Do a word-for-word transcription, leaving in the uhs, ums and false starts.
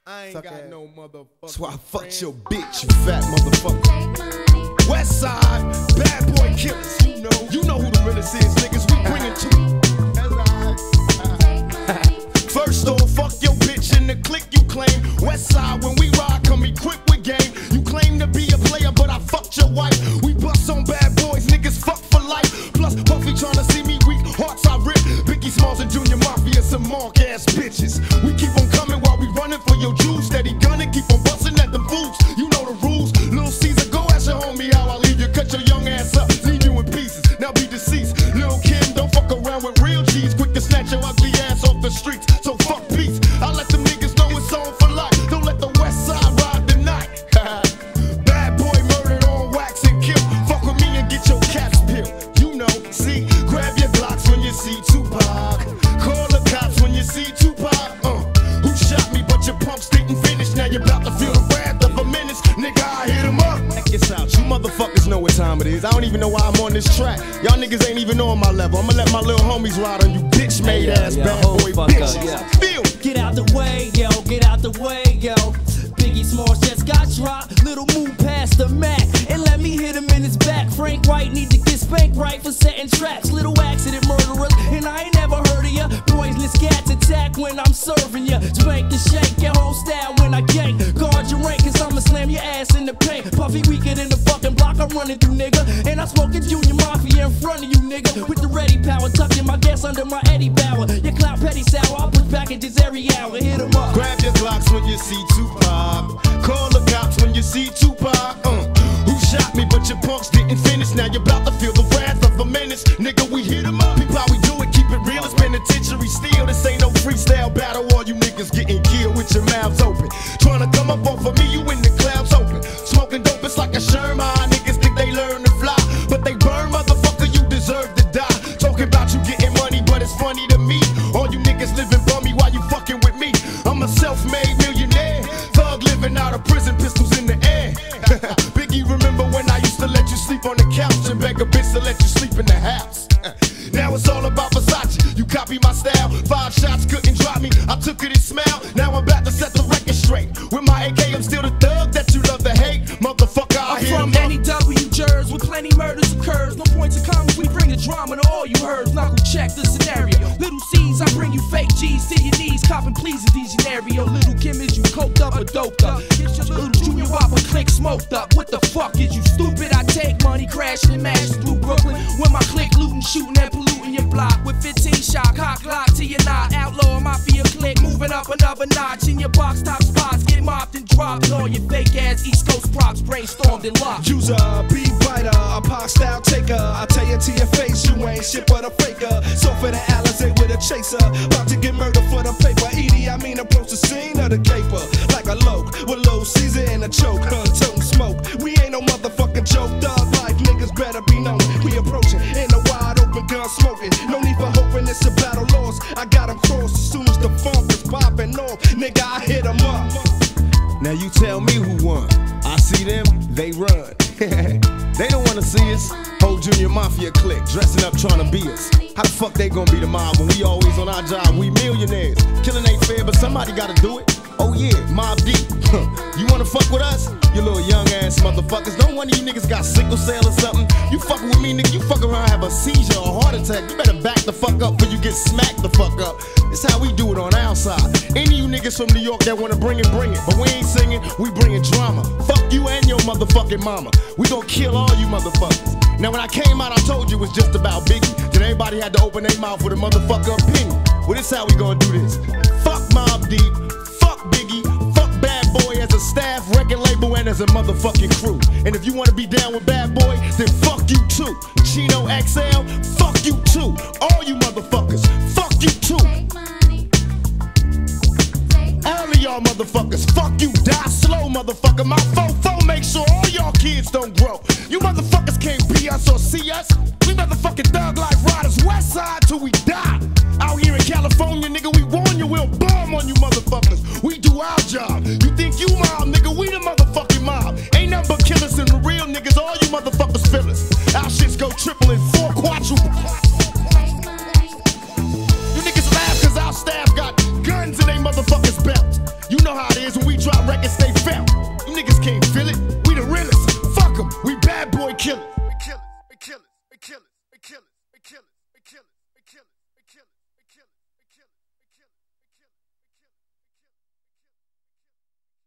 I ain't Suck got ass. no motherfucker. That's why I fucked your bitch, you fat motherfucker. West Side, bad boy killers. You know, you know who the realest is, niggas. We bringin' to. First off, fuck your bitch in the clique you claim. West Side, when we ride, come equipped with game. You claim to be a player, but I fucked your wife. We bust on bad boys, niggas fuck for life. Plus, Puffy tryna see me weak, hearts I rip. Biggie Smalls and Junior Mafia, some mark ass bitches. We keep on coming while we running for your juice. Steady gunning, keep on busting at them fools. You know the rules. Lil Caesar, go ask your homie how I leave you. Cut your young ass up, leave you in pieces. Now be deceased. Lil Kim, don't fuck around with real G's. Quick to snatch your ugly ass off the streets. So fuck peace. I let them niggas know it's on for life. Don't let the West Side ride the night. Bad boy murdered on wax and kill. Fuck with me and get your caps peeled. You know, see, grab your Glocks when you see Tupac. Call the cops when you see Tupac. Uh, who shot me but your pumps didn't finish. Now you're about to feel the wrath of a menace. Nigga, I hit him up. Check this out, you motherfuckers know what time it is. I don't even know why I'm on this track. Y'all niggas ain't even on my level. I'ma let my little homies ride on you bitch made hey, ass yeah, bad yeah, boy bitches. yeah. Feel. Get out the way, yo, get out the way, yo. Biggie Smalls just got dropped. Little move past the Mac and let me hit him in his back. Frank White need to get spanked right for setting traps. Little accident murderers, and I ain't never heard of ya. Poisonous cats attack when I'm serving ya. Spank and shake your whole style when I gank. Guard your rank, cause I'ma slam your ass in the paint. Puffy weaker than the fucking block I'm running through, nigga. And I smoking Junior Mafia in front of you, nigga. With the ready power, tucking my gas under my Eddie Bauer. Your clout petty sour, I push packages every hour. Hit 'em up. Grab your Glocks when you see Tupac. Call the cops when you see Tupac. Uh, who shot me but your punks didn't finish. Now you're about to feel the wrath of a menace. Nigga, we hit 'em up. People, how we do it, keep it real. It's penitentiary steel. This ain't no freestyle battle. All you niggas getting killed with your mouths open. Trying to come up off of me, you in the clouds open. Smoking dope, it's like a Sherman. Niggas think they learn to fly, but they burn, motherfucker, you deserve to die. Talking about you getting money, but it's funny to me. All you niggas living bummy while you fucking with me. I'm a self-made millionaire. Thug living out of prison, pistols in the air. Biggie, remember when I used to let you sleep on the couch and beg a bitch to let you sleep in the house? Now it's all about Versace. You copy my style. Five shots couldn't drop me. I took it and smiled. Now I'm about to set the record straight. With my A K, I'm still the thug that you love to hate. Motherfucker, I I'm hear from him up. N E W Jers with plenty murders occurs. No points of comments, we bring the drama to all you heard. Knuckle check the scenario. Little C's, I bring you fake G's to your knees. Copping please a Degenario. Little Kim, is you coked up or doped up? Get your little Junior Whopper click smoked up. What the fuck is you stupid? I take money crashing and mashing through Brooklyn. When my click looting, shooting and polluting your block. With fifteen shot, cock lock to your knot. Outlaw mafia click, moving up another notch. In your box top spots, get mopped and dropped. All your fake ass East Coast props brainstormed and locked. User, beat biter, a pop style taker. I tell you to your face, you ain't shit but a faker. So for the Alizé with a chaser, about to get murdered for the paper. Edie, I mean approach the scene of the caper like a loke with low Caesar and a choke. Huh, toting smoke. We ain't no motherfucking joke. Thug life niggas better be known. We approaching in a wide open gun smoking. No need for hoping it's a battle lost. I got 'em crossed as soon as the funk is popping off. Nigga, I hit 'em up. Now you tell me who won. I see them, they run. They don't wanna see us. Whole Junior Mafia clique, dressing up trying to be us. How the fuck they gonna be the mob when we always on our job? We millionaires. Killing ain't fair, but somebody gotta do it. Oh yeah, Mob Deep. You wanna fuck with us? You little young ass motherfuckers. Don't one of you niggas got sickle cell or something? You fucking with me, nigga, you fuck around, have a seizure or heart attack. You better back the fuck up before you get smacked the fuck up. It's how we do it on our side. Any of you niggas from New York that wanna bring it, bring it. But we ain't singing, we bringing drama. Fuck you and your motherfucking mama. We gon' kill all you motherfuckers. Now when I came out, I told you it was just about Biggie. Then everybody had to open their mouth with a motherfucker opinion. Well, this how we gonna do this. Fuck Mobb Deep, fuck Biggie, fuck Bad Boy as a staff, record label, and as a motherfucking crew. And if you wanna be down with Bad Boy, then fuck you too. Chino X L, fuck you too. All you motherfuckers, fuck you too. All of y'all motherfuckers, fuck you, die slow, motherfucker. My fofo make sure all y'all kids don't grow. You motherfuckers can't be us or see us. We motherfucking thug life riders, West Side till we die. Out here in California, nigga, we warn you, we'll bomb on you motherfuckers. We do our job. You think you mob, nigga, we the motherfucking mob. Ain't nothing but killers and the real niggas, all you motherfuckers feel us. Our shits go triple and four quadruple. You niggas laugh cause our staff got guns in they motherfuckers belt. You know how it is. when we drop records, stay felt. You niggas can't feel it. We the realest. Fuck 'em. We bad boy killers. We killers. We killers. We killers. We killers. We killers. We killers. We killers. We killers. We killers.